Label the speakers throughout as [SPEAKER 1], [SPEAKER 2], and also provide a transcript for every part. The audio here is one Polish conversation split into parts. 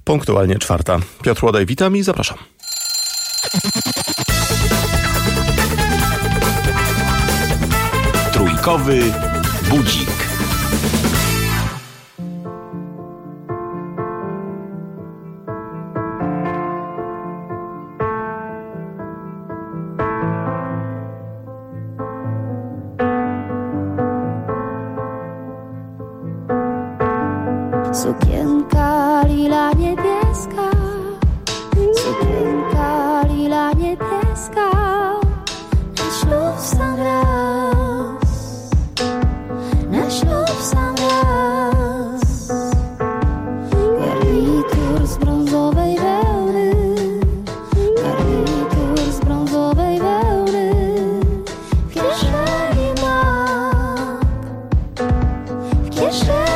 [SPEAKER 1] Punktualnie 4. Piotr Łodaj, witam i zapraszam.
[SPEAKER 2] Trójkowy budzik.
[SPEAKER 3] Sukienka lila niebieska, sukienka lila niebieska, na ślub sam raz, na ślub sam raz. Garnitur z brązowej wełny, garnitur z brązowej wełny, w kieszeni mam, w kieszeni.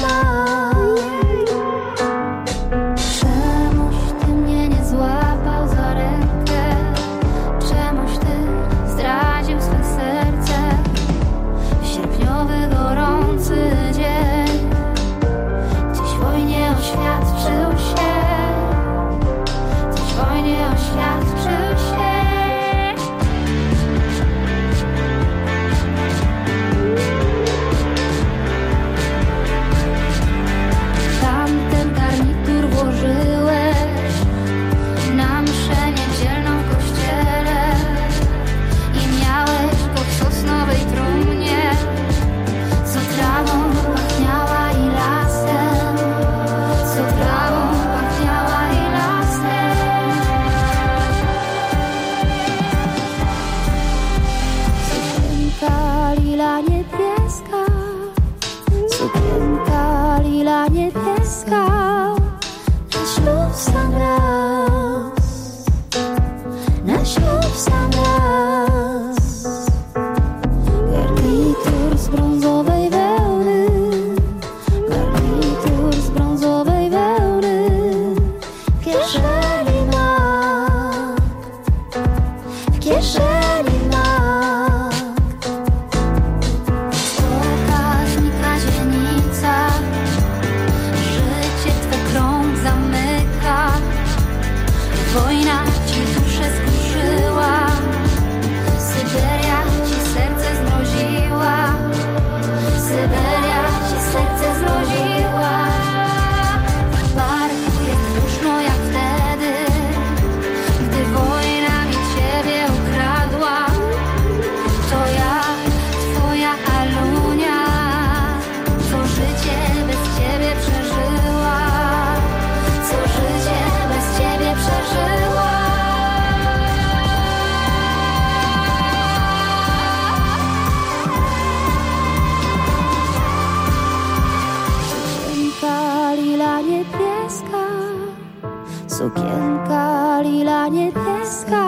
[SPEAKER 4] Sukienka lila niebieska,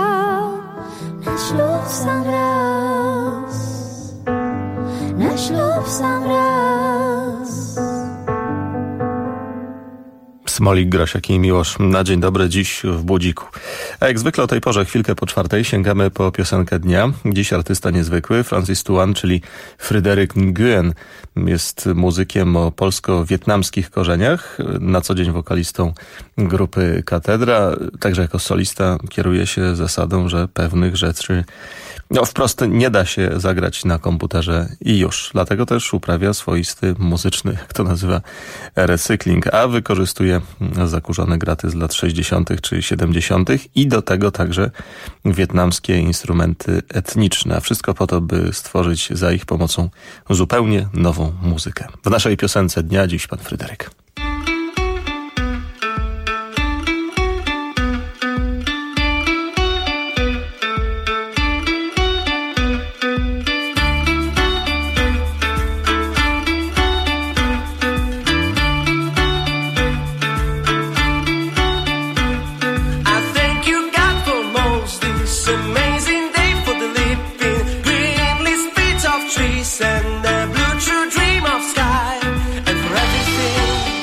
[SPEAKER 4] na ślub sam raz, na ślub sam raz.
[SPEAKER 1] Smolik, Grosiak i Miłosz. Na dzień dobry, dziś w Budziku. A jak zwykle o tej porze, chwilkę po 4, sięgamy po piosenkę dnia. Dziś artysta niezwykły, Francis Tuan, czyli Fryderyk Nguyen. Jest muzykiem o polsko-wietnamskich korzeniach, na co dzień wokalistą grupy Katedra. Także jako solista kieruje się zasadą, że pewnych rzeczy wprost nie da się zagrać na komputerze i już. Dlatego też uprawia swoisty muzyczny, jak to nazywa, recykling, a wykorzystuje zakurzone graty z lat 60. czy 70. i do tego także wietnamskie instrumenty etniczne. A wszystko po to, by stworzyć za ich pomocą zupełnie nową muzykę. W naszej piosence dnia dziś pan Fryderyk.
[SPEAKER 5] And the blue true dream of sky, and for everything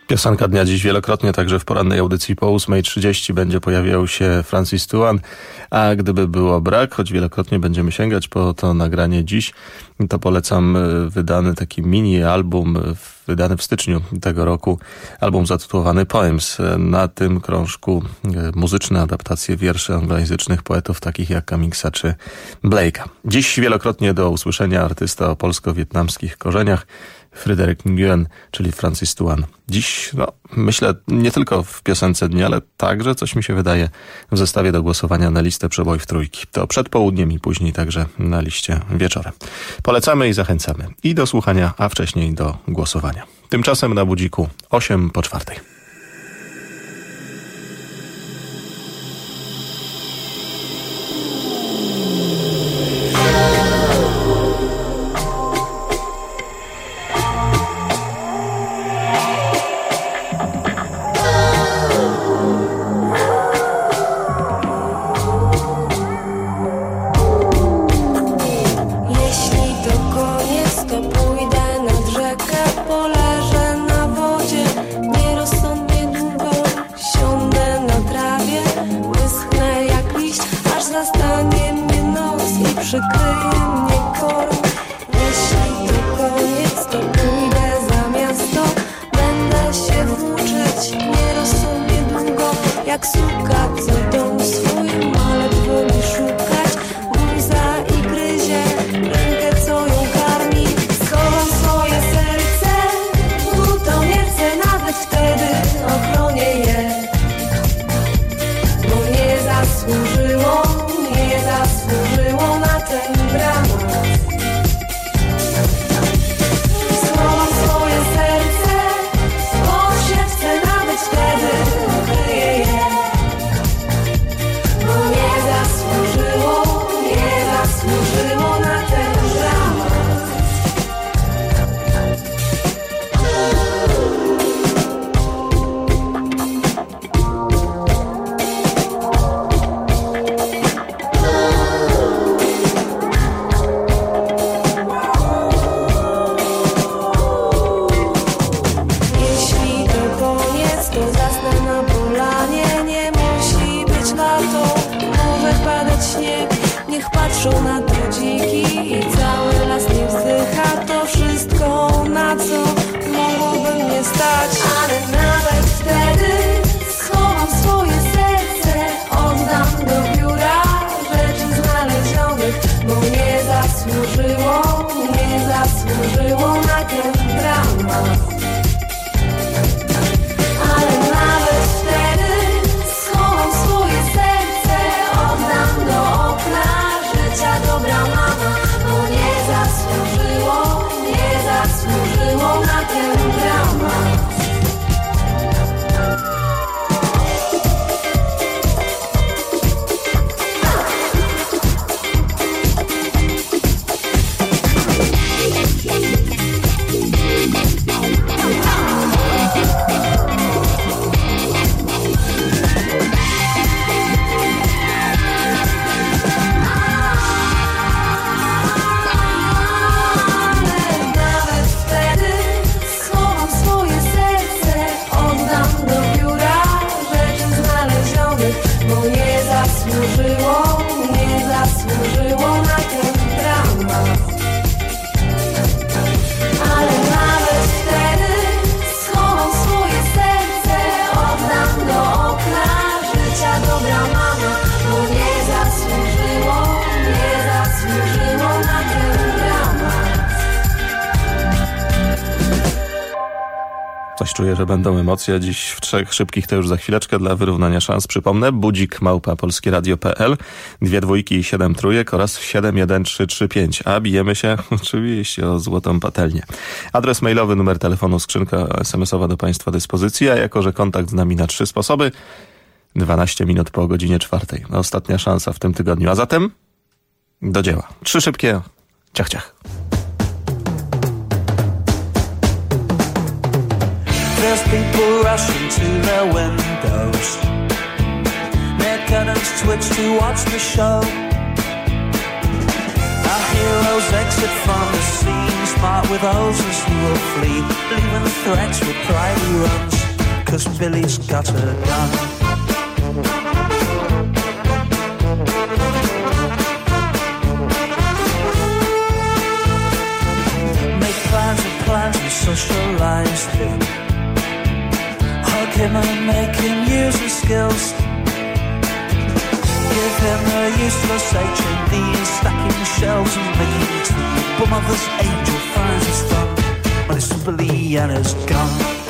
[SPEAKER 1] Piosenka dnia dziś wielokrotnie, także w porannej audycji po 8:30 będzie pojawiał się Francis Tuan, a gdyby było brak, choć wielokrotnie będziemy sięgać po to nagranie dziś, to polecam wydany taki mini album, wydany w styczniu tego roku, album zatytułowany Poems. Na tym krążku muzyczne adaptacje wierszy anglojęzycznych poetów takich jak Cummingsa czy Blake'a. Dziś wielokrotnie do usłyszenia artysta o polsko-wietnamskich korzeniach, Fryderyk Nguyen, czyli Francis Tuan. Dziś, myślę, nie tylko w piosence dnia, ale także, coś mi się wydaje, w zestawie do głosowania na listę przebojów trójki. To przed południem i później także na liście wieczorem. Polecamy i zachęcamy. I do słuchania, a wcześniej do głosowania. Tymczasem na budziku 3:08. Czuję, że będą emocje. Dziś w 3 szybkich to już za chwileczkę dla wyrównania szans. Przypomnę, budzik@polskieradio.pl, 2 dwójki i 7 trójek oraz 71335. A bijemy się oczywiście o złotą patelnię. Adres mailowy, numer telefonu, skrzynka SMS-owa do Państwa dyspozycji, a jako że kontakt z nami na 3 sposoby, 12 minut po godzinie 4. Ostatnia szansa w tym tygodniu. A zatem do dzieła. 3 szybkie ciach ciach.
[SPEAKER 5] There's people rushing to their windows. Their curtains twitch to watch the show. Our heroes exit from the scene. smart with hoses he will flee, leaving threats with pride he runs, 'cause Billy's got a gun. Make plans and socialize him, hug him and make him use his skills. Give him a useless HMD and stacking shelves and making tea. But mother's angel finds his fun when it's Billy and his gun.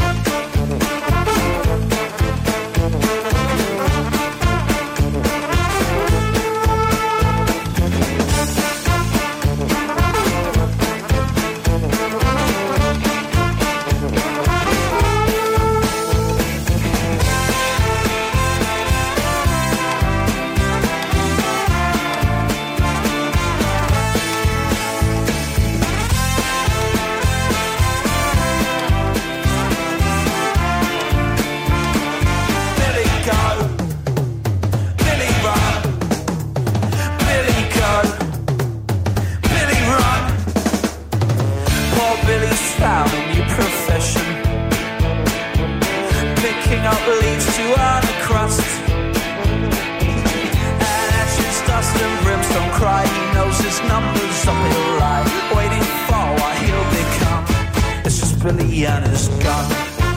[SPEAKER 5] Billy and his gun.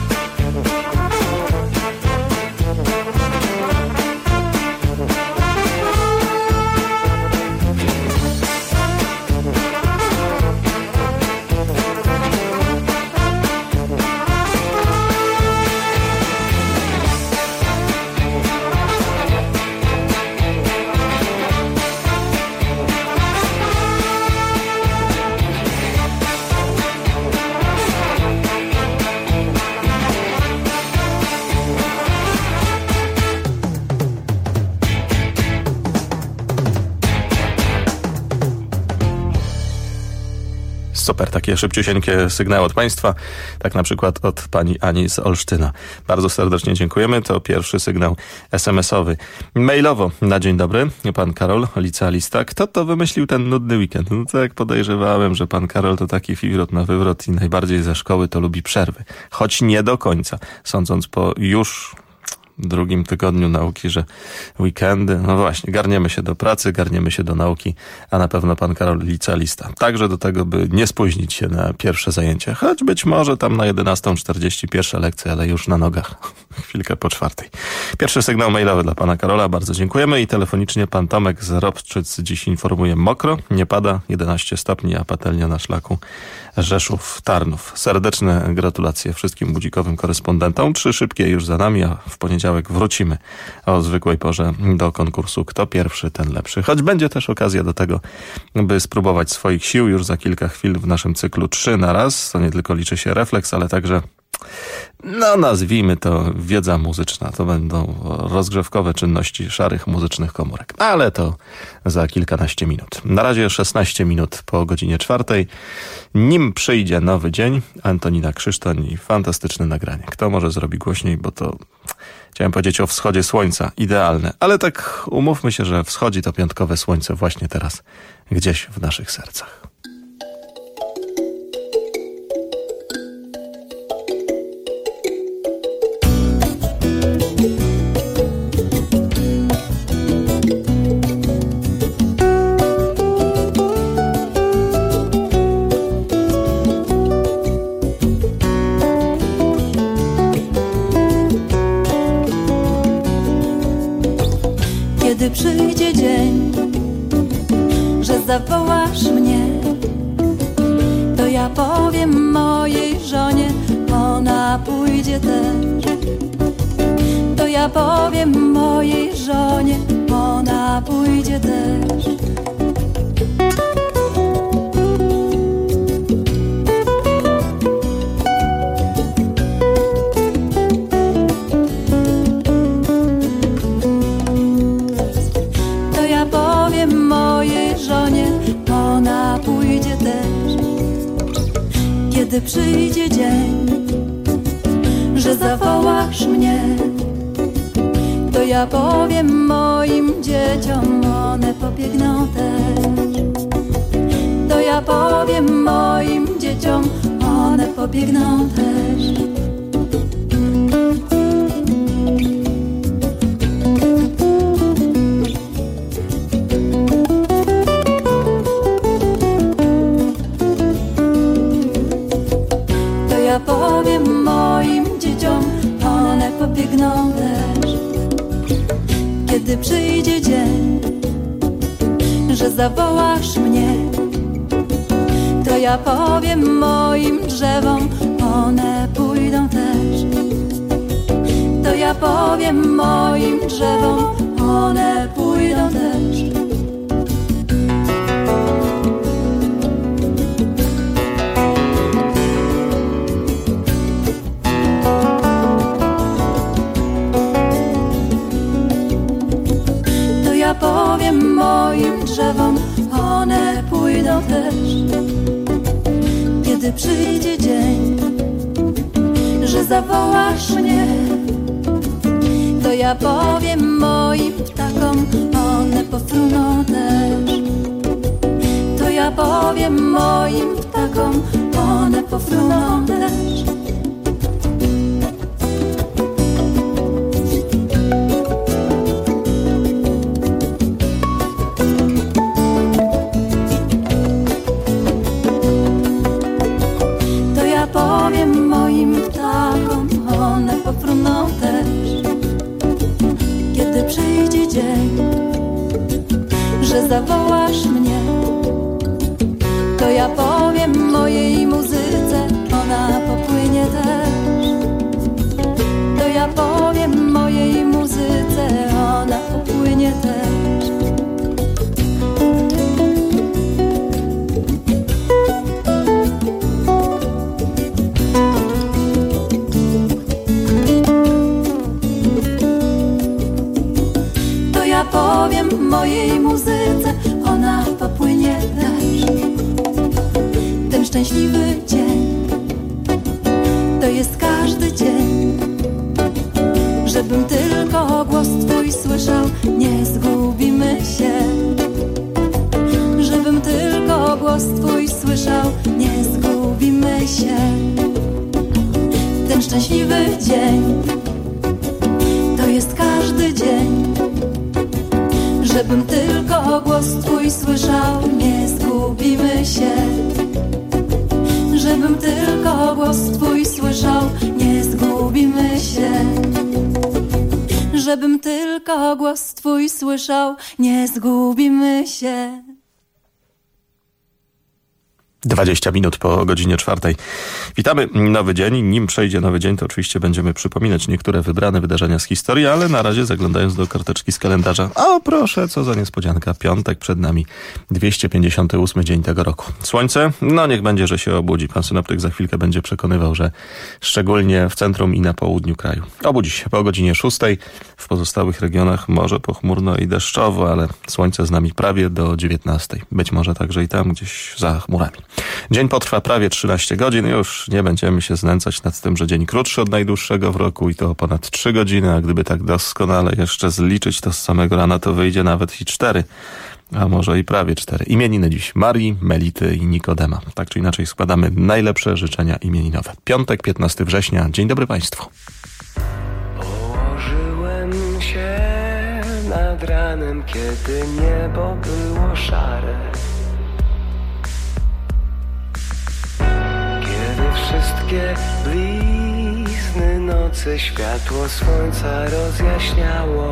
[SPEAKER 1] Super, takie szybciusieńkie sygnały od Państwa, tak na przykład od pani Ani z Olsztyna. Bardzo serdecznie dziękujemy, to pierwszy sygnał SMS-owy. Mailowo na dzień dobry, pan Karol, licealista. Kto to wymyślił ten nudny weekend? No tak podejrzewałem, że pan Karol to taki fifrot na wywrot i najbardziej ze szkoły to lubi przerwy. Choć nie do końca, sądząc po już drugim tygodniu nauki, że weekendy, no właśnie, garniemy się do pracy, garniemy się do nauki, a na pewno pan Karol licealista. Także do tego, by nie spóźnić się na pierwsze zajęcie, choć być może tam na 11:40 pierwsza lekcja, ale już na nogach, chwilkę po 4:00. Pierwszy sygnał mailowy dla pana Karola, bardzo dziękujemy i telefonicznie pan Tomek z Ropczyc dziś informuje: mokro, nie pada, 11 stopni, a patelnia na szlaku Rzeszów-Tarnów. Serdeczne gratulacje wszystkim budzikowym korespondentom. 3 szybkie już za nami, a w poniedziałek wrócimy o zwykłej porze do konkursu Kto pierwszy, ten lepszy. Choć będzie też okazja do tego, by spróbować swoich sił już za kilka chwil w naszym cyklu 3 na raz. To nie tylko liczy się refleks, ale także, no nazwijmy to, wiedza muzyczna. To będą rozgrzewkowe czynności szarych muzycznych komórek. Ale to za kilkanaście minut. Na razie 16 minut po godzinie 4:00. Nim przyjdzie nowy dzień, Antonina Krzysztoń i fantastyczne nagranie. Kto może zrobi głośniej, bo to chciałem powiedzieć o wschodzie słońca. Idealne. Ale tak umówmy się, że wschodzi to piątkowe słońce właśnie teraz gdzieś w naszych sercach.
[SPEAKER 4] Kiedy przyjdzie dzień, że zawołasz mnie, to ja powiem mojej żonie, ona pójdzie też. To ja powiem mojej żonie, ona pójdzie też. Kiedy przyjdzie dzień, że zawołasz mnie, to ja powiem moim dzieciom, one pobiegną też. To ja powiem moim dzieciom, pobiegną też. To ja powiem moim dzieciom, one pobiegną też. Kiedy przyjdzie dzień, że zawołasz mnie, to ja powiem moim drzewom, one pójdą też. To ja powiem moim drzewom, one pójdą też. To ja powiem moim drzewom, one pójdą też. Kiedy przyjdzie dzień, że zawołasz mnie, to ja powiem moim ptakom, one pofruną też. To ja powiem moim ptakom, one pofruną też. Powiem moim ptakom, one pofruną też. Kiedy przyjdzie dzień, że zawołasz mnie, to ja powiem mojej muzyce, ona popłynie też. To ja powiem mojej muzyce, ona popłynie też. Powiem mojej muzyce, ona popłynie też. Ten szczęśliwy dzień, to jest każdy dzień, żebym tylko głos Twój słyszał, nie zgubimy się. Żebym tylko głos Twój słyszał, nie zgubimy się. Ten szczęśliwy dzień, to jest każdy dzień, żebym tylko głos Twój słyszał, nie zgubimy się. Żebym tylko głos Twój słyszał, nie zgubimy się. Żebym tylko głos Twój słyszał, nie zgubimy się.
[SPEAKER 1] 20 minut po godzinie 4. Witamy. Nowy dzień. Nim przejdzie nowy dzień, to oczywiście będziemy przypominać niektóre wybrane wydarzenia z historii, ale na razie zaglądając do karteczki z kalendarza. O proszę, co za niespodzianka. Piątek przed nami. 258 dzień tego roku. Słońce? No niech będzie, że się obudzi. Pan synoptyk za chwilkę będzie przekonywał, że szczególnie w centrum i na południu kraju. Obudzi się po godzinie 6. W pozostałych regionach może pochmurno i deszczowo, ale słońce z nami prawie do 19. Być może także i tam gdzieś za chmurami. Dzień potrwa prawie 13 godzin. Już nie będziemy się znęcać nad tym, że dzień krótszy od najdłuższego w roku i to o ponad 3 godziny, a gdyby tak doskonale jeszcze zliczyć to z samego rana, to wyjdzie nawet i 4, a może i prawie 4. Imieniny dziś Marii, Melity i Nikodema. Tak czy inaczej składamy najlepsze życzenia imieninowe. Piątek, 15 września. Dzień dobry Państwu.
[SPEAKER 6] Położyłem się nad ranem, kiedy niebo było szare. Wszystkie blizny nocy światło słońca rozjaśniało.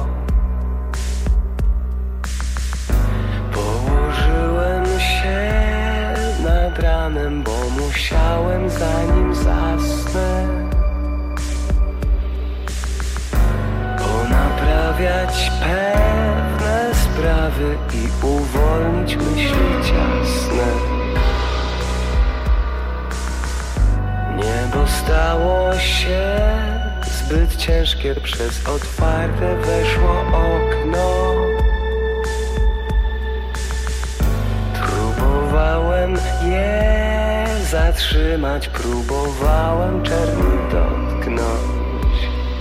[SPEAKER 6] Położyłem się nad ranem, bo musiałem zanim zasnę ponaprawiać pewne sprawy i uwolnić myśli ciasne. Niebo stało się zbyt ciężkie, przez otwarte weszło okno. Próbowałem je zatrzymać, próbowałem czerni dotknąć,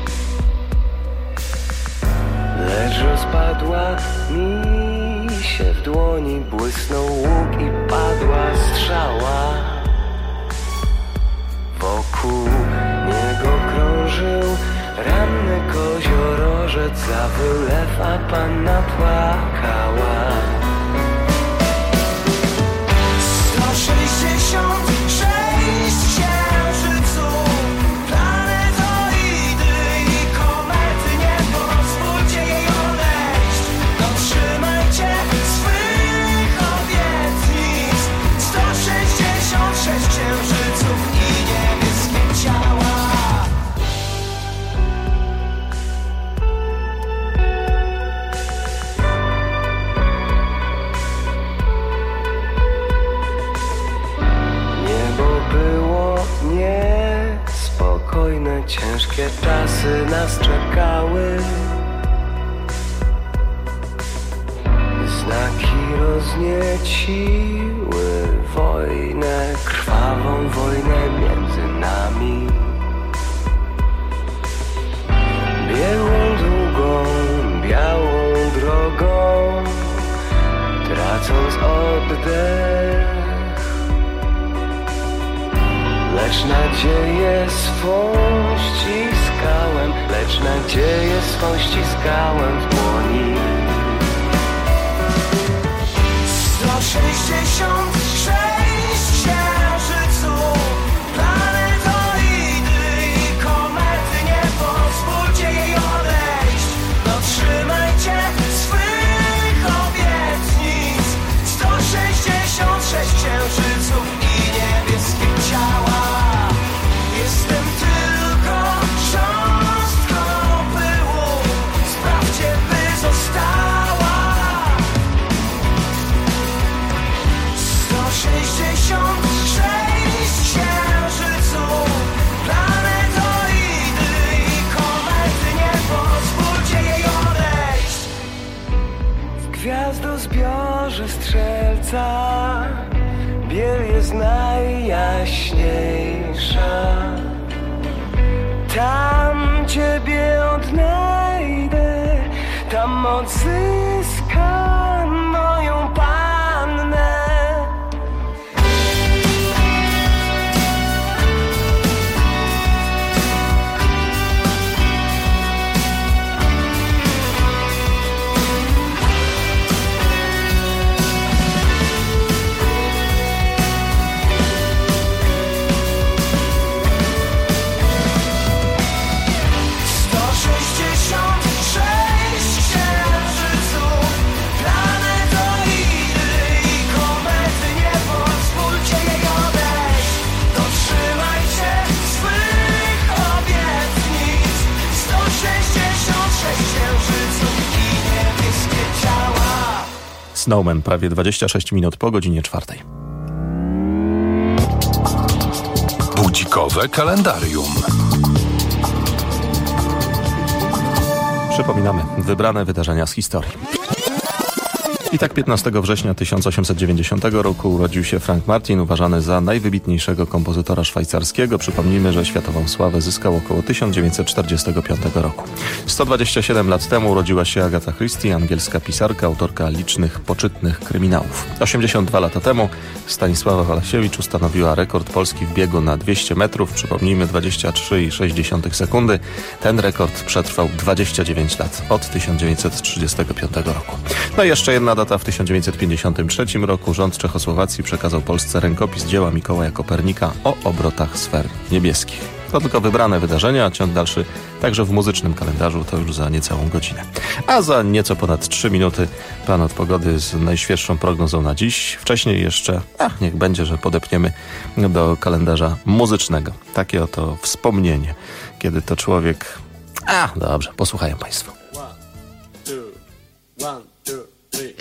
[SPEAKER 6] lecz rozpadła mi się w dłoni, błysnął łuk i padła strzała. starożyt za wylew, a panna płakała.
[SPEAKER 5] 166 księżyców, planetoidy i komety, nie pozwólcie jej odejść. Dotrzymajcie swych obietnic. 166 księżyców i niebieskie ciała.
[SPEAKER 6] Niespokojne, ciężkie czasy nas czekały. Znaki roznieciły wojnę, krwawą wojnę między nami. Biegłą długą, białą drogą, tracąc oddech. Lecz nadzieję swą ściskałem, lecz nadzieję swą ściskałem w dłoni.
[SPEAKER 5] 166 księżyców, planetoidy i komety, nie pozwólcie jej odejść. Dotrzymajcie swych obietnic. 166 księżyców i niebieskie ciała. Jestem tylko cząstką pyłu, sprawdźcie, by została. 166 księżyców, planetoidy i komety, nie pozwólcie jej odejść.
[SPEAKER 6] W gwiazdozbiorze strzelca biel jest najjaśniejsza. Tam Ciebie odnajdę, tam odzyskam moją pannę.
[SPEAKER 1] Snowman, prawie 26 minut po godzinie 4.
[SPEAKER 2] Budzikowe kalendarium.
[SPEAKER 1] Przypominamy wybrane wydarzenia z historii. I tak 15 września 1890 roku urodził się Frank Martin, uważany za najwybitniejszego kompozytora szwajcarskiego. Przypomnijmy, że światową sławę zyskał około 1945 roku. 127 lat temu urodziła się Agatha Christie, angielska pisarka, autorka licznych poczytnych kryminałów. 82 lata temu Stanisława Walasiewicz ustanowiła rekord Polski w biegu na 200 metrów. Przypomnijmy, 23,6 sekundy. Ten rekord przetrwał 29 lat, od 1935 roku. No i jeszcze jedna data. W 1953 roku rząd Czechosłowacji przekazał Polsce rękopis dzieła Mikołaja Kopernika o obrotach sfer niebieskich. To tylko wybrane wydarzenia, a ciąg dalszy także w muzycznym kalendarzu to już za niecałą godzinę. A za nieco ponad 3 minuty plan od pogody z najświeższą prognozą na dziś. Wcześniej jeszcze, niech będzie, że podepniemy do kalendarza muzycznego. Takie oto wspomnienie, kiedy to człowiek... Dobrze, posłuchają Państwo.
[SPEAKER 7] 1, 2, 1, 2, 3.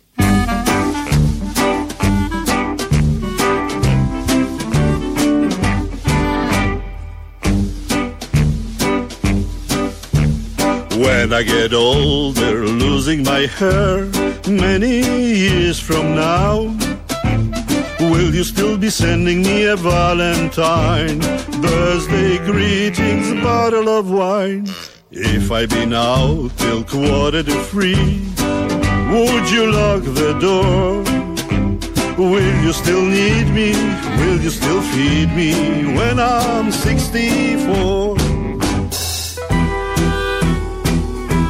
[SPEAKER 7] When I get older, losing my hair, many years from now, will you still be sending me a Valentine, birthday greetings, a bottle of wine? If I be now till 2:45, would you lock the door? Will you still need me? Will you still feed me when I'm 64?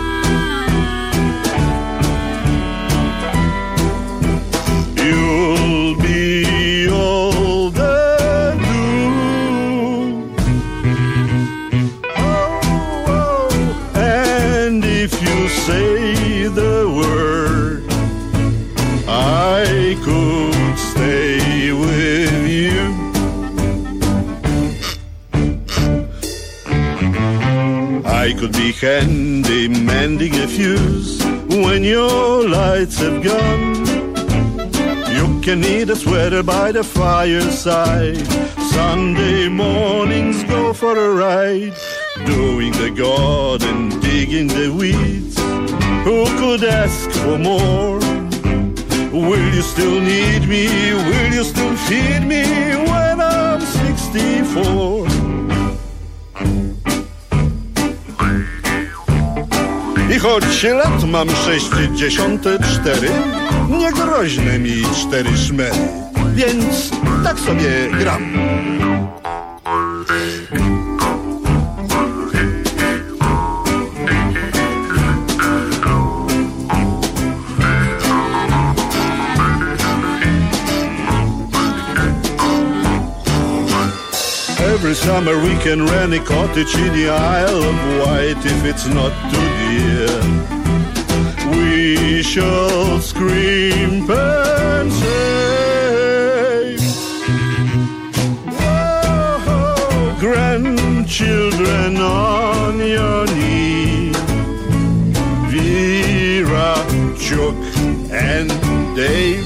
[SPEAKER 7] handy mending a fuse when your lights have gone. You can need a sweater by the fireside. Sunday mornings go for a ride, doing the garden, digging the weeds. Who could ask for more? Will you still need me? Will you still feed me when I'm 64? I choć lat mam 64, nie groźne mi 4 szmery, więc tak sobie gram. Every summer we can rent a cottage in the Isle of Wight if it's not too dear. We shall scream and say, oh, grandchildren on your knee, Vera, Chuck and Dave.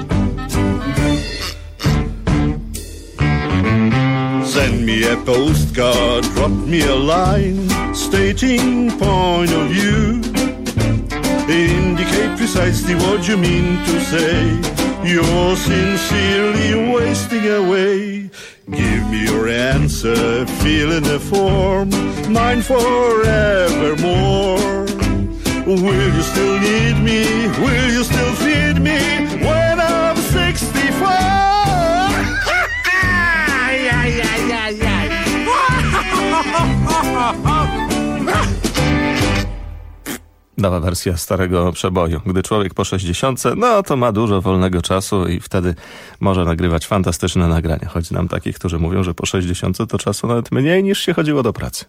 [SPEAKER 7] Send me a postcard, drop me a line, stating point of view. Indicate precisely what you mean to say. You're sincerely wasting away. Give me your answer, fill in the form, mine forevermore. Will you still need me? Will you still feed me when I'm 64?
[SPEAKER 1] Nowa wersja starego przeboju. Gdy człowiek po 60, no to ma dużo wolnego czasu i wtedy może nagrywać fantastyczne nagrania. Choć znam takich, którzy mówią, że po 60 to czasu nawet mniej niż się chodziło do pracy.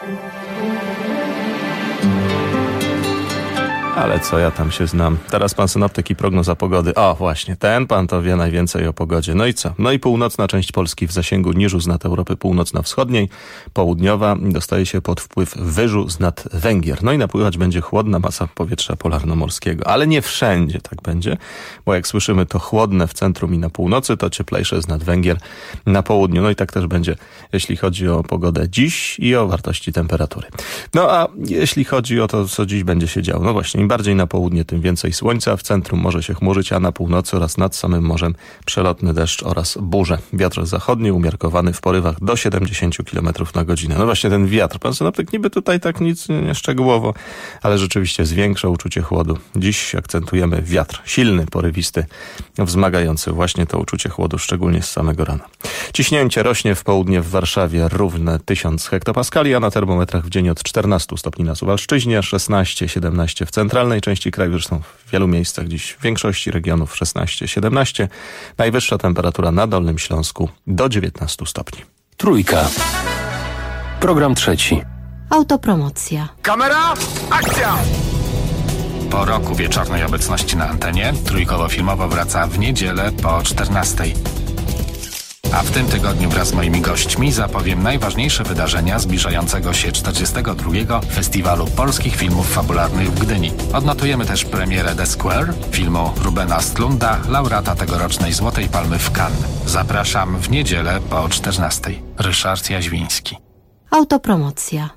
[SPEAKER 1] Ale co ja tam się znam. Teraz pan synoptyk i prognoza pogody. O, właśnie, ten pan to wie najwięcej o pogodzie. No i co? No i północna część Polski w zasięgu niżu z nad Europy północno-wschodniej. Południowa dostaje się pod wpływ wyżu z nad Węgier. No i napływać będzie chłodna masa powietrza polarnomorskiego. Ale nie wszędzie tak będzie, bo jak słyszymy, to chłodne w centrum i na północy, to cieplejsze z nad Węgier na południu. No i tak też będzie, jeśli chodzi o pogodę dziś i o wartości temperatury. No a jeśli chodzi o to, co dziś będzie się działo, no właśnie, im bardziej na południe, tym więcej słońca. W centrum może się chmurzyć, a na północy oraz nad samym morzem przelotny deszcz oraz burze. Wiatr zachodni umiarkowany w porywach do 70 km na godzinę. No właśnie ten wiatr. Pan synoptyk niby tutaj tak nic nie szczegółowo, ale rzeczywiście zwiększa uczucie chłodu. Dziś akcentujemy wiatr. Silny, porywisty, wzmagający właśnie to uczucie chłodu, szczególnie z samego rana. Ciśnięcie rośnie w południe w Warszawie równe 1000 hektopaskali, a na termometrach w dzień od 14 stopni na Suwalszczyźnie, 16-17 w centralnej części kraju, zresztą w wielu miejscach dziś w większości regionów 16-17. Najwyższa temperatura na Dolnym Śląsku do 19 stopni.
[SPEAKER 2] Trójka. Program trzeci.
[SPEAKER 3] Autopromocja.
[SPEAKER 8] Kamera, akcja! Po roku wieczornej obecności na antenie Trójkowo-Filmowo wraca w niedzielę po 14. A w tym tygodniu wraz z moimi gośćmi zapowiem najważniejsze wydarzenia zbliżającego się 42. Festiwalu Polskich Filmów Fabularnych w Gdyni. Odnotujemy też premierę The Square, filmu Rubena Östlunda, laureata tegorocznej Złotej Palmy w Cannes. Zapraszam w niedzielę po 14. Ryszard Jaźwiński.
[SPEAKER 3] Autopromocja.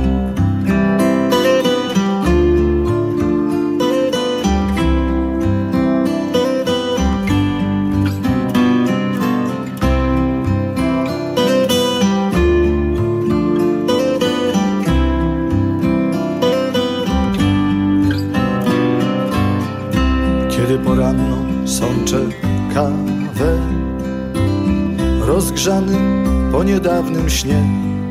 [SPEAKER 9] Kiedy poranną sączę kawę, rozgrzany po niedawnym śnie,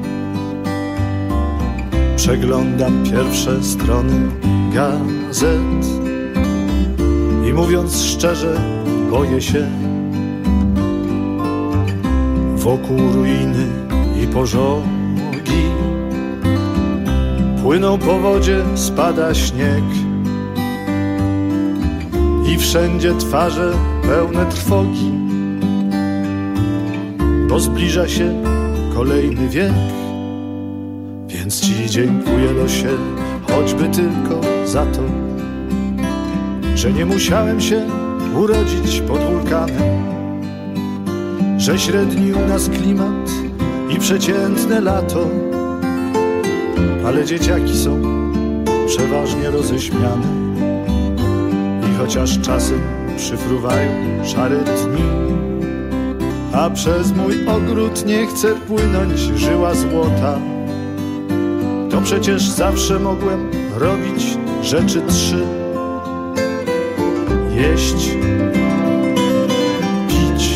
[SPEAKER 9] przeglądam pierwsze strony gazet i mówiąc szczerze, boję się. Wokół ruiny i pożogi, płyną po wodzie, spada śnieg i wszędzie twarze pełne trwogi, bo zbliża się kolejny wiek. Więc ci dziękuję, losie, choćby tylko za to, że nie musiałem się urodzić pod wulkanem, że średni u nas klimat i przeciętne lato, ale dzieciaki są przeważnie roześmiane i chociaż czasem przyfruwają szare dni, a przez mój ogród nie chce płynąć żyła złota, to przecież zawsze mogłem robić rzeczy 3: jeść, pić,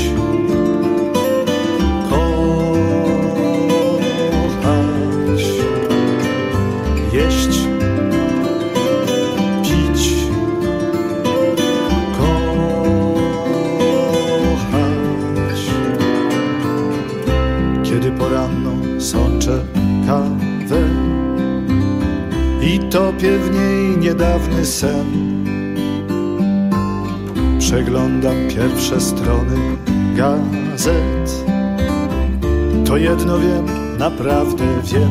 [SPEAKER 9] kochać. Jeść, pić, kochać. Kiedy poranną sączę kawę i topię w niej niedawny sen, przeglądam pierwsze strony gazet, to jedno wiem, naprawdę wiem: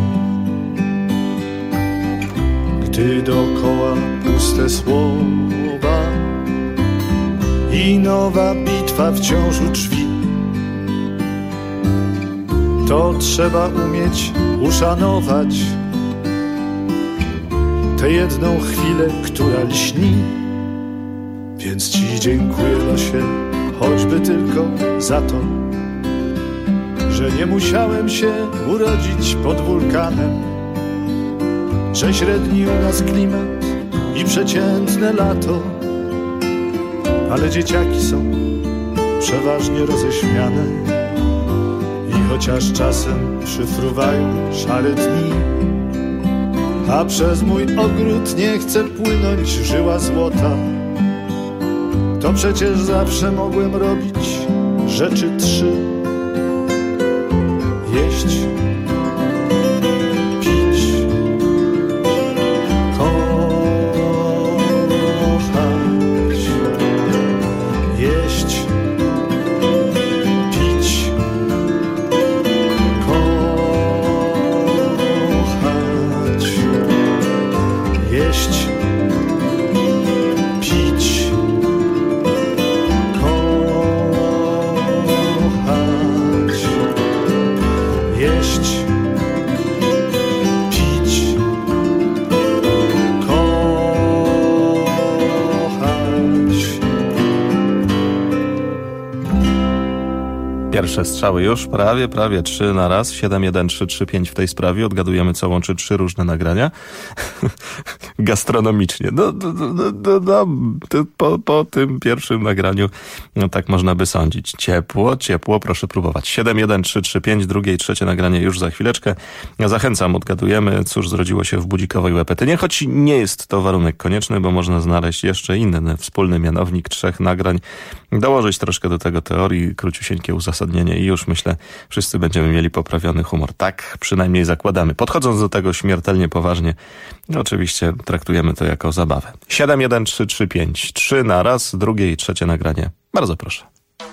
[SPEAKER 9] gdy dookoła puste słowa i nowa bitwa wciąż u drzwi, to trzeba umieć uszanować tę jedną chwilę, która lśni. Więc ci dziękuję, losie, choćby tylko za to, że nie musiałem się urodzić pod wulkanem, że średni u nas klimat i przeciętne lato, ale dzieciaki są przeważnie roześmiane i chociaż czasem przyfruwają szare dni, a przez mój ogród nie chce płynąć żyła złota, to przecież zawsze mogłem robić rzeczy 3: jeść, pić, kochać. Jeść, pić, kochać. Jeść, pić, jeść, pić, kochać.
[SPEAKER 1] Pierwsze strzały już, prawie 3 na raz. 71335 w tej sprawie. Odgadujemy, co łączy 3 różne nagrania. Gastronomicznie. Po tym pierwszym nagraniu tak można by sądzić. Ciepło, proszę próbować. 71335, drugie i trzecie nagranie już za chwileczkę. Zachęcam, odgadujemy, cóż zrodziło się w Budzikowej Łepetynie, choć nie jest to warunek konieczny, bo można znaleźć jeszcze inny wspólny mianownik 3 nagrań, dołożyć troszkę do tego teorii, króciusieńkie uzasadnienie i już, myślę, wszyscy będziemy mieli poprawiony humor. Tak przynajmniej zakładamy. Podchodząc do tego śmiertelnie poważnie, oczywiście traktujemy to jako zabawę. 71335, 3 na raz, drugie i trzecie nagranie. Bardzo proszę.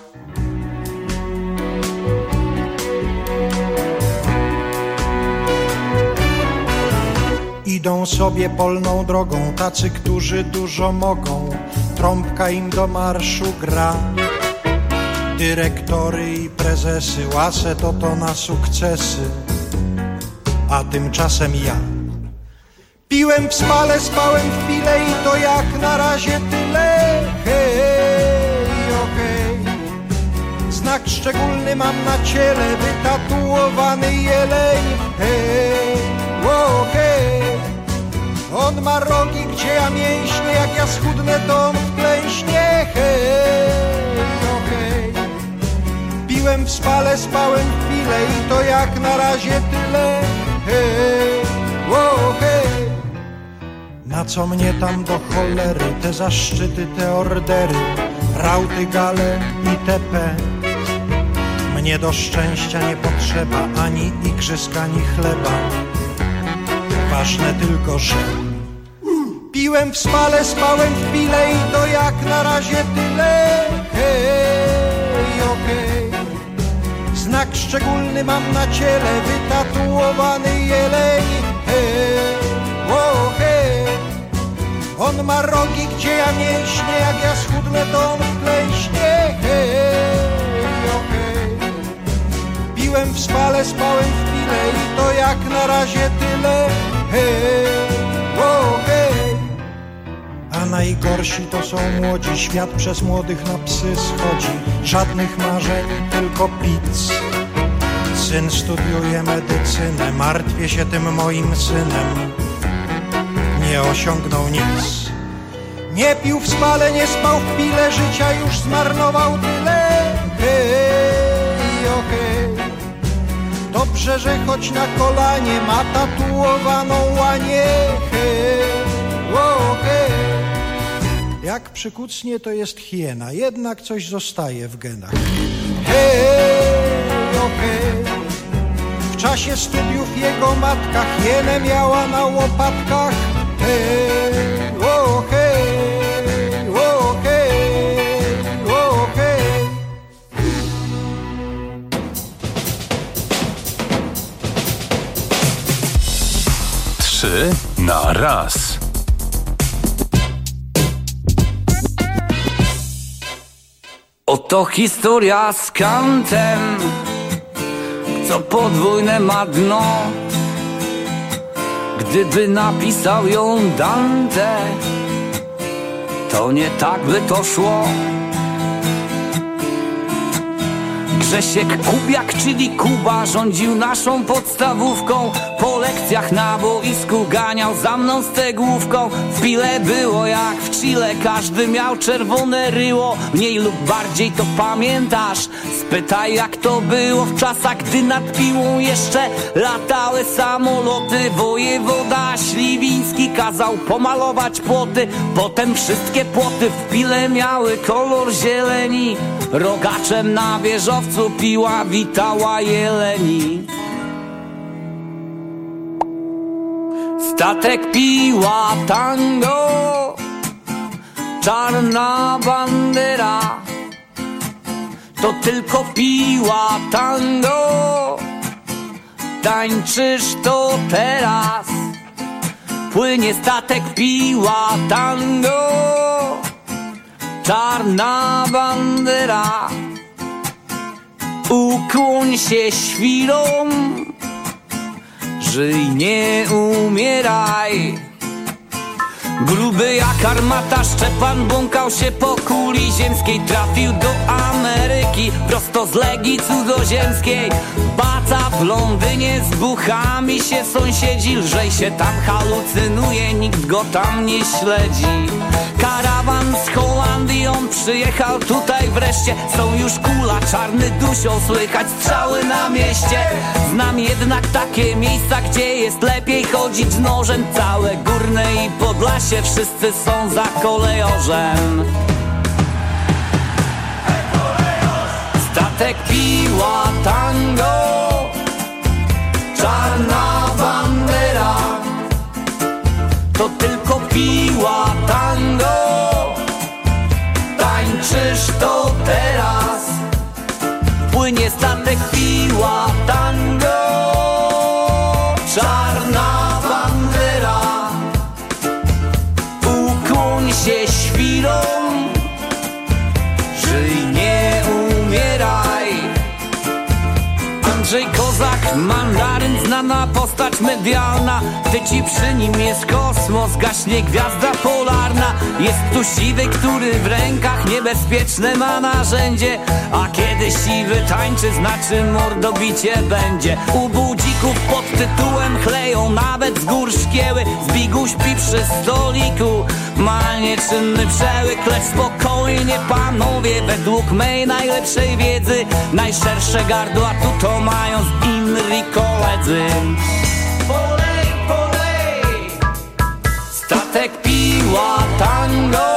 [SPEAKER 10] Idą sobie polną drogą tacy, którzy dużo mogą. Trąbka im do marszu gra. Dyrektory i prezesy, łasę to na sukcesy. A tymczasem ja piłem w smale, spałem w pile i to jak na razie tyle. Hej, okej. Znak szczególny mam na ciele, wytatuowany jeleń. Hej, okej. On ma rogi, gdzie ja mięśnie, jak ja schudnę, to on wklęśnie. Hej, okej. Piłem w spale, spałem w pile i to jak na razie tyle. Hej, okej. Na co mnie tam do cholery, te zaszczyty, te ordery, rauty, gale itp. Mnie do szczęścia nie potrzeba ani igrzysk, ani chleba. Ważne tylko, że piłem w spale, spałem w pile i to jak na razie tyle. Hej, okej. znak szczególny mam na ciele, wytatuowany jeleń. Hej, o hej. On ma rogi, gdzie ja mięśnie, jak ja schudnę, to on wklęśnie. Hej, o hej. Piłem w spale, spałem w pile i to jak na razie tyle. Hej, o hej. A najgorsi to są młodzi, świat przez młodych na psy schodzi. Żadnych marzeń, tylko pizz. Syn studiuje medycynę, martwię się tym moim synem. Nie osiągnął nic. Nie pił w spale, nie spał w pile, życia już zmarnował tyle. Hej, okej. Dobrze, że choć na kolanie ma tatuowaną łanię. Hej, okej. Jak przykucnie, to jest hiena, jednak coś zostaje w genach. Hej, okej. W czasie studiów jego matka hienę miała na łopatkach. Hej, okej, okej, okej.
[SPEAKER 2] 3 na raz.
[SPEAKER 11] Oto historia z Kantem, co podwójne ma dno. Gdyby napisał ją Dante, to nie tak by to szło. Grzesiek Kubiak, czyli Kuba, rządził naszą podstawówką. Po lekcjach na boisku ganiał za mną stegłówką. W pile było jak w Chile, każdy miał czerwone ryło. Mniej lub bardziej to pamiętasz? Spytaj, jak to było w czasach, gdy nad Piłą jeszcze latały samoloty. Wojewoda Śliwiński kazał pomalować płoty. Potem wszystkie płoty w Pile miały kolor zieleni. Rogaczem na wieżowcu Piła witała jeleni. Statek Piła tango, czarna bandera. To tylko Piła tango, tańczysz to teraz. Płynie statek Piła tango, czarna bandera. Ukłoń się świrom, żyj, nie umieraj. Gruby jak armata Szczepan błąkał się po kuli ziemskiej. Trafił do Ameryki prosto z Legii Cudzoziemskiej. Baca w Londynie z buchami się sąsiedzi. Lżej się tam halucynuje, nikt go tam nie śledzi. Karawan z Holandii, on przyjechał tutaj wreszcie. Są już kula, czarny dusią, słychać strzały na mieście. Znam jednak takie miejsca, gdzie jest lepiej chodzić nożem. Całe Górne i Podlasie, wszyscy są za kolejorzem. Statek Piła tango, czarna bandera. To tylko Piła tango, tańczysz to teraz. Płynie statek Piła tango, czarna bandera. Ukłoń się świrom, żyj, nie umieraj. Andrzej Kozak, mandaryn, znana postać medialna. Tyci przy nim jest kosmos, gaśnie gwiazda polarna. Jest tu siwy, który w rękach niebezpieczne ma narzędzie. A kiedy siwy tańczy, znaczy mordobicie będzie. U budzików pod tytułem chleją nawet z gór szkieły. Zbiguś śpi przy stoliku, ma nieczynny przełyk. Lecz spokojnie panowie, według mej najlepszej wiedzy, najszersze gardła tu to mają z Inri koledzy. Polej, polej! Statek Piła tango,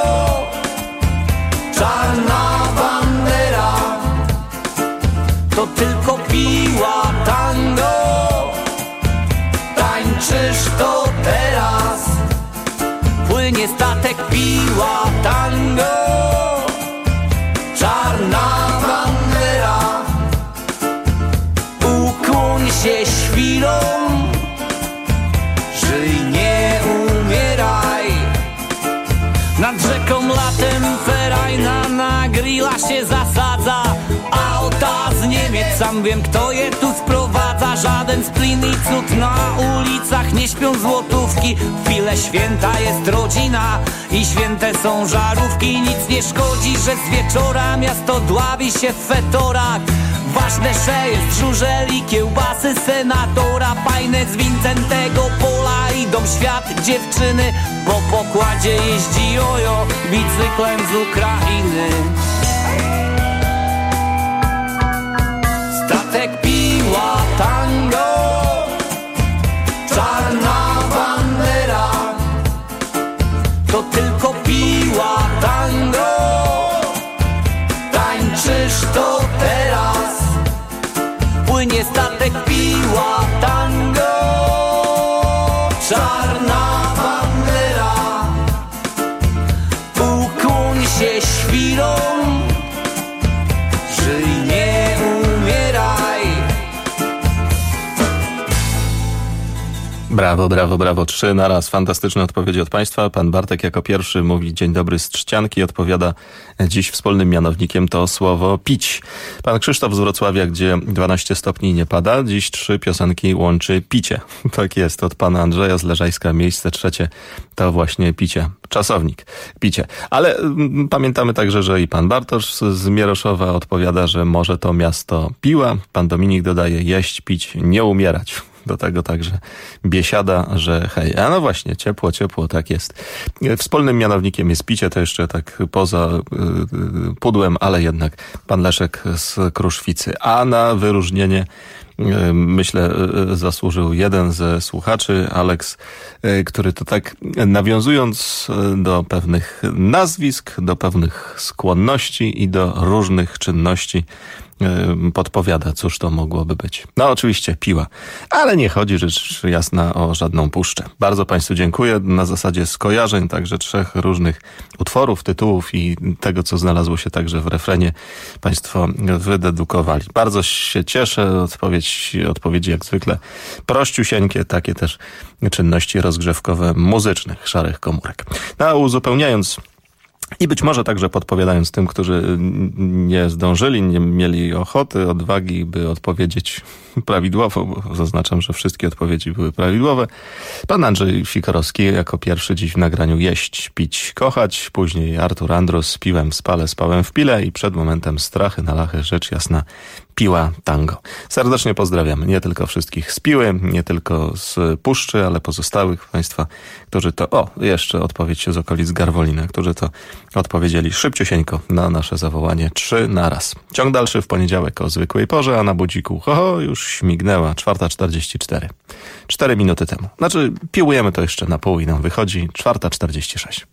[SPEAKER 11] czarna bandera. To tylko Piła tango, tańczysz to teraz. Płynie statek Piła tango, czarna bandera. się zasadza. Auta z Niemiec, sam wiem kto je tu sprowadza. Żaden splin i cud na ulicach, nie śpią złotówki. W chwilę święta jest rodzina i święte są żarówki. Nic nie szkodzi, że z wieczora miasto dławi się w fetorach. Ważne, że jest żużel i kiełbasy senatora. Fajne z Wincentego Pola idą w świat dziewczyny. Po pokładzie jeździ jojo bicyklem z Ukrainy. Statek piła tango, czarna bandera. To tylko piła tango, tańczysz to teraz. Płynie statek piła tango, czarna bandera. Ukłoń się świrom, żyj, nie umieraj.
[SPEAKER 1] Brawo, brawo, brawo. 3 na raz. Fantastyczne odpowiedzi od Państwa. Pan Bartek jako pierwszy mówi dzień dobry z Trzcianki. Odpowiada dziś wspólnym mianownikiem to słowo pić. Pan Krzysztof z Wrocławia, gdzie 12 stopni nie pada. Dziś 3 piosenki łączy picie. Tak jest. Od pana Andrzeja z Leżajska miejsce 3 to właśnie picie. Czasownik. Picie. Ale pamiętamy także, że i pan Bartosz z Mieroszowa odpowiada, że może to miasto piła. Pan Dominik dodaje jeść, pić, nie umierać. Do tego także biesiada, że hej. A no właśnie, ciepło, ciepło, tak jest. Wspólnym mianownikiem jest picie, to jeszcze tak poza pudłem, ale jednak pan Leszek z Kruszwicy. A na wyróżnienie myślę zasłużył jeden ze słuchaczy, Aleks, który to tak nawiązując do pewnych nazwisk, do pewnych skłonności i do różnych czynności podpowiada, cóż to mogłoby być. No oczywiście piła, ale nie chodzi rzecz jasna o żadną puszczę. Bardzo Państwu dziękuję. Na zasadzie skojarzeń także 3 różnych utworów, tytułów i tego, co znalazło się także w refrenie, Państwo wydedukowali. Bardzo się cieszę. Odpowiedzi jak zwykle prościusieńkie, takie też czynności rozgrzewkowe muzycznych Szarych Komórek. No a uzupełniając i być może także podpowiadając tym, którzy nie zdążyli, nie mieli ochoty, odwagi, by odpowiedzieć prawidłowo, bo zaznaczam, że wszystkie odpowiedzi były prawidłowe. Pan Andrzej Sikorowski jako pierwszy dziś w nagraniu Jeść, pić, kochać. Później Artur Andrus, piłem w spale, spałem w pile i przed momentem Strachy na lachy, rzecz jasna, piła tango. Serdecznie pozdrawiam nie tylko wszystkich z Piły, nie tylko z Puszczy, ale pozostałych Państwa, którzy to, jeszcze odpowiedź z okolic Garwolina, którzy to odpowiedzieli szybciusieńko na nasze zawołanie 3 na raz. Ciąg dalszy w poniedziałek o zwykłej porze, a na budziku już śmignęła 4:44. 4 minuty temu. Znaczy piłujemy to jeszcze na pół i nam wychodzi 4:46.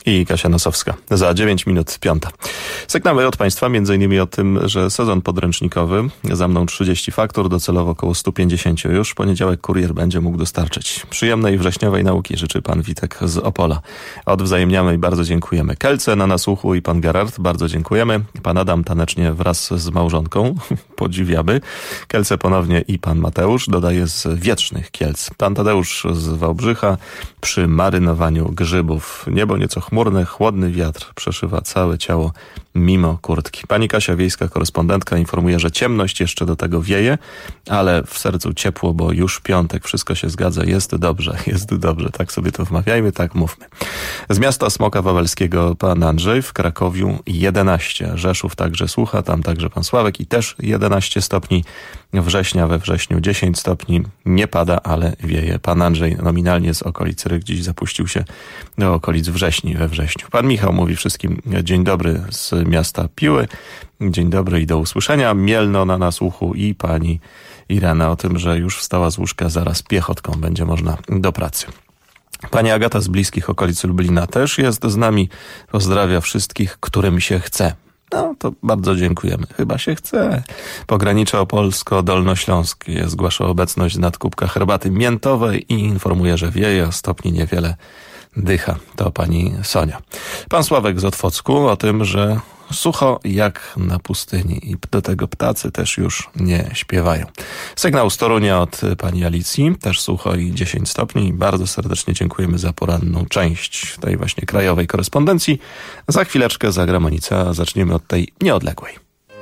[SPEAKER 1] i Kasia Nosowska. Za 9 minut 5. Sygnały od Państwa m.in. o tym, że sezon podręcznikowy, za mną 30 faktur, docelowo około 150 już. W poniedziałek kurier będzie mógł dostarczyć. Przyjemnej wrześniowej nauki życzy pan Witek z Opola. Odwzajemniamy i bardzo dziękujemy. Kelce na nasłuchu i pan Gerard, bardzo dziękujemy. Pan Adam tanecznie wraz z małżonką, podziwiamy. Kelce ponownie i pan Mateusz, dodaje z Wietrznych Kielc. Pan Tadeusz z Wałbrzycha przy marynowaniu grzybów. Niebo nieco chmurne, chłodny wiatr przeszywa całe ciało mimo kurtki. Pani Kasia, wiejska korespondentka, informuje, że ciemność jeszcze do tego wieje, ale w sercu ciepło, bo już piątek, wszystko się zgadza, jest dobrze, tak sobie to wmawiajmy, tak mówmy. Z miasta Smoka Wawelskiego pan Andrzej, w Krakowiu 11, Rzeszów także słucha, tam także pan Sławek i też 11 stopni września, we wrześniu 10 stopni, nie pada, ale wieje. Pan Andrzej nominalnie z okolic Rych dziś zapuścił się do okolic Wrześni, we wrześniu. Pan Michał mówi wszystkim dzień dobry z miasta Piły, dzień dobry i do usłyszenia. Mielno na nasłuchu i pani Irena o tym, że już wstała z łóżka, zaraz piechotką będzie można do pracy. Pani Agata z bliskich okolic Lublina też jest z nami. Pozdrawia wszystkich, którym się chce. No, to bardzo dziękujemy. Chyba się chce. Pogranicze opolsko-dolnośląskie zgłasza obecność nadkubka herbaty miętowej i informuje, że wieje, o stopni niewiele dycha. To pani Sonia. Pan Sławek z Otwocku o tym, że sucho jak na pustyni i do tego ptacy też już nie śpiewają. Sygnał z Torunia od pani Alicji, też sucho i 10 stopni. Bardzo serdecznie dziękujemy za poranną część tej właśnie krajowej korespondencji. Za chwileczkę zagra Monica, a zaczniemy od tej nieodległej.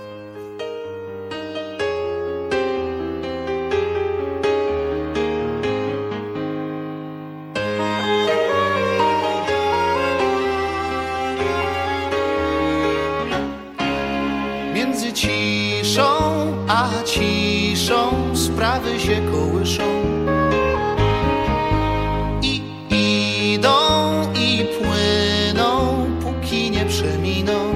[SPEAKER 12] Między ciszą a ciszą sprawy się kołyszą i idą i płyną, póki nie przeminą.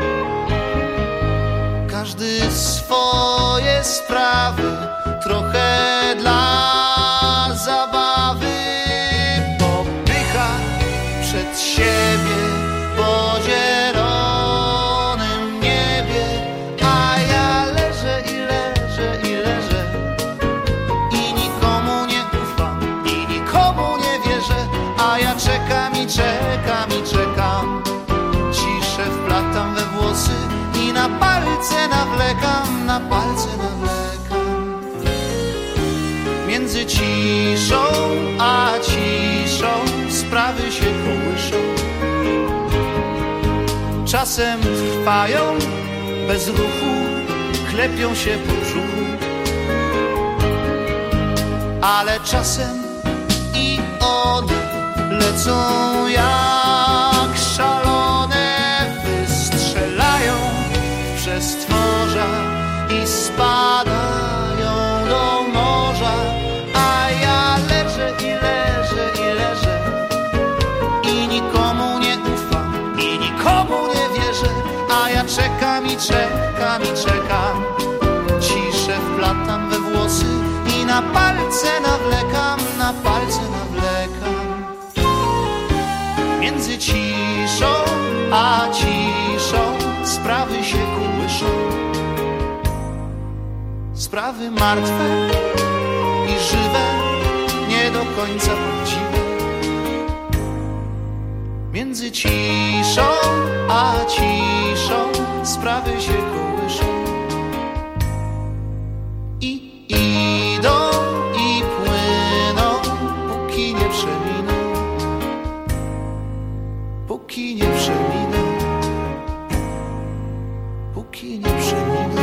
[SPEAKER 12] Każdy swoje sprawy, trochę dla zabawy, popycha przed siebie po zielonym niebie. A ja leżę i leżę i leżę i nikomu nie ufam i nikomu nie wierzę. A ja czekam i czekam i czekam, ciszę wplatam we włosy i na palce nawlekam, na palce nawlekam. Między ciszą a ciszą sprawy się kołyszą. Czasem trwają bez ruchu, klepią się po brzuchu, ale czasem i one lecą jak szalone, wystrzelają w przestworza i spadają do morza. A ja leżę i leżę i leżę i nikomu nie ufam i nikomu nie wierzę. A ja czekam i czekam i czekam, ciszę wplatam we włosy i na palce nawlekam, na palce nawlekam. Między ciszą a ciszą sprawy się kołyszą. Sprawy martwe i żywe, nie do końca prawdziwe. Między ciszą a ciszą sprawy się kołyszą i idą i płyną, póki nie przeminą, póki nie przeminą, póki nie przeminą.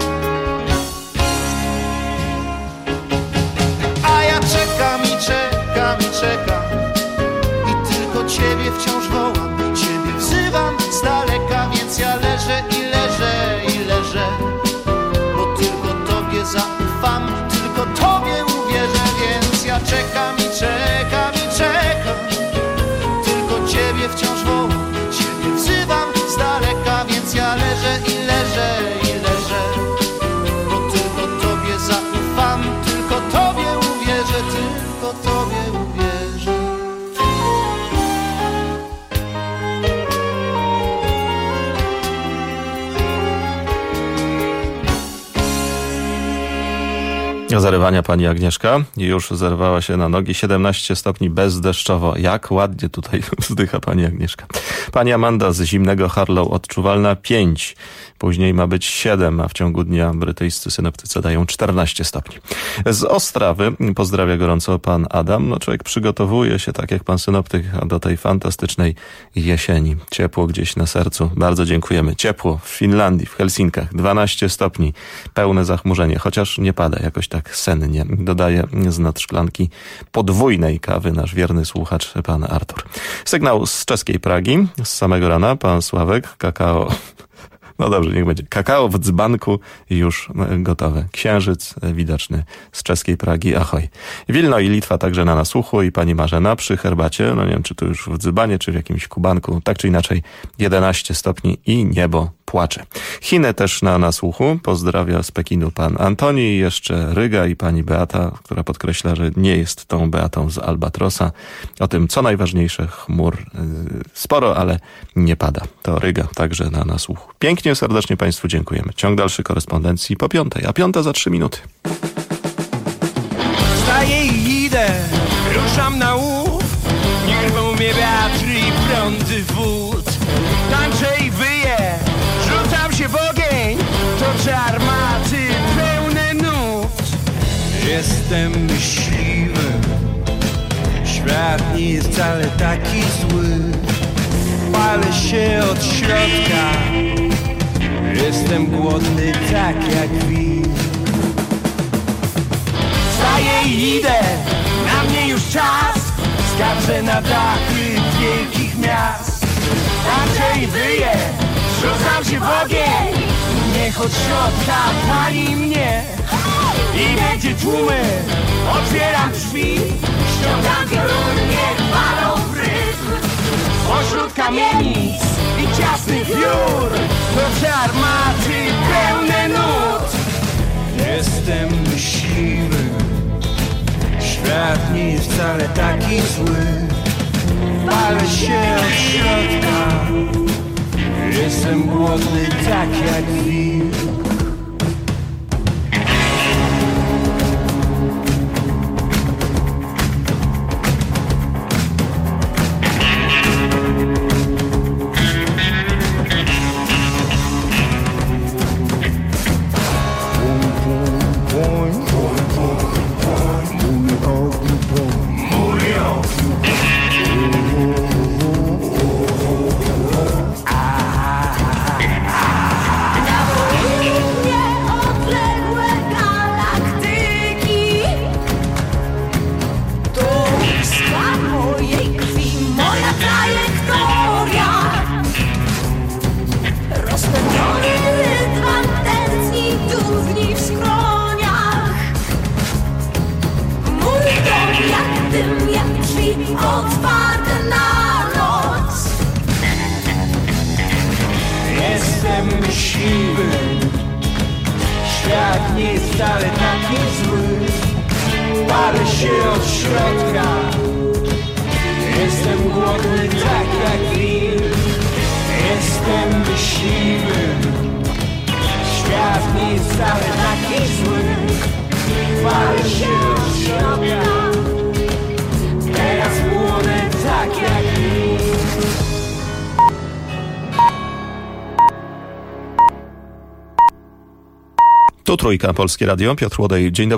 [SPEAKER 12] A ja czekam i czekam i czekam i tylko Ciebie wciąż wołam, Ciebie wzywam z daleka, więc ja leżę i leżę i leżę, bo tylko Tobie zaufam, tylko Tobie uwierzę, więc ja czekam i czekam i czekam, tylko Ciebie wciąż wołam, Ciebie wzywam z daleka, więc ja leżę i leżę i leżę, bo tylko Tobie zaufam, tylko Tobie uwierzę, tylko Tobie uwierzę.
[SPEAKER 1] zarywania pani Agnieszka. Już zerwała się na nogi. 17 stopni bezdeszczowo. Jak ładnie tutaj wzdycha pani Agnieszka. Pani Amanda z zimnego Harlow odczuwalna 5. Później ma być 7, a w ciągu dnia brytyjscy synoptycy dają 14 stopni. Z Ostrawy pozdrawia gorąco pan Adam. No, człowiek przygotowuje się, tak jak pan synoptyk, do tej fantastycznej jesieni. Ciepło gdzieś na sercu. Bardzo dziękujemy. Ciepło w Finlandii, w Helsinkach. 12 stopni. Pełne zachmurzenie, chociaż nie pada jakoś tak sennie. Dodaje z nad szklanki podwójnej kawy nasz wierny słuchacz, pan Artur. Sygnał z czeskiej Pragi. Z samego rana pan Sławek, kakao... No dobrze, niech będzie. Kakao w dzbanku już gotowe. Księżyc widoczny z czeskiej Pragi. Ahoj. Wilno i Litwa także na nasłuchu i pani Marzena przy herbacie. No nie wiem, czy to już w dzbanie, czy w jakimś kubanku. Tak czy inaczej 11 stopni i niebo płacze. Chiny też na nasłuchu. Pozdrawia z Pekinu pan Antoni i jeszcze Ryga i pani Beata, która podkreśla, że nie jest tą Beatą z Albatrosa. O tym, co najważniejsze, chmur sporo, ale nie pada. To Ryga także na nasłuchu. Pięknie, serdecznie państwu dziękujemy. Ciąg dalszy korespondencji po 5, a 5 za 3 minuty.
[SPEAKER 13] Wstaję i idę, ruszam na łów. Nie rwą mnie wiatry i prądy wód. Tańczę i wyję, rzucam się w ogień. Toczę armaty pełne nut. Jestem myśliwy, świat nie jest wcale taki zły. Palę się od środka, jestem głodny tak jak wir. Wstaję i idę, na mnie już czas. Skaczę na dachy wielkich miast. Tańczę i wyję, rzucam się w ogień. Niech od środka pali mnie. I będzie tłumy, otwieram drzwi. Ściągam piorunie, walą w rytm. Pośród kamienic i ciasnych wiór toczę armaty pełne nut. Jestem myśliwy, świat nie jest wcale taki zły. Palę się od środka, jestem głodny tak jak wir.
[SPEAKER 14] Otwarte na noc.
[SPEAKER 13] Jestem myśliwy, świat nie jest wcale taki zły. Palę się od środka, jestem głodny tak jak wir. Jestem myśliwy, świat nie jest wcale taki zły. Palę się od środka, teraz płonę tak jak nic.
[SPEAKER 1] Tu Trójka, Polskie Radio, Piotr Łodej, dzień dobry.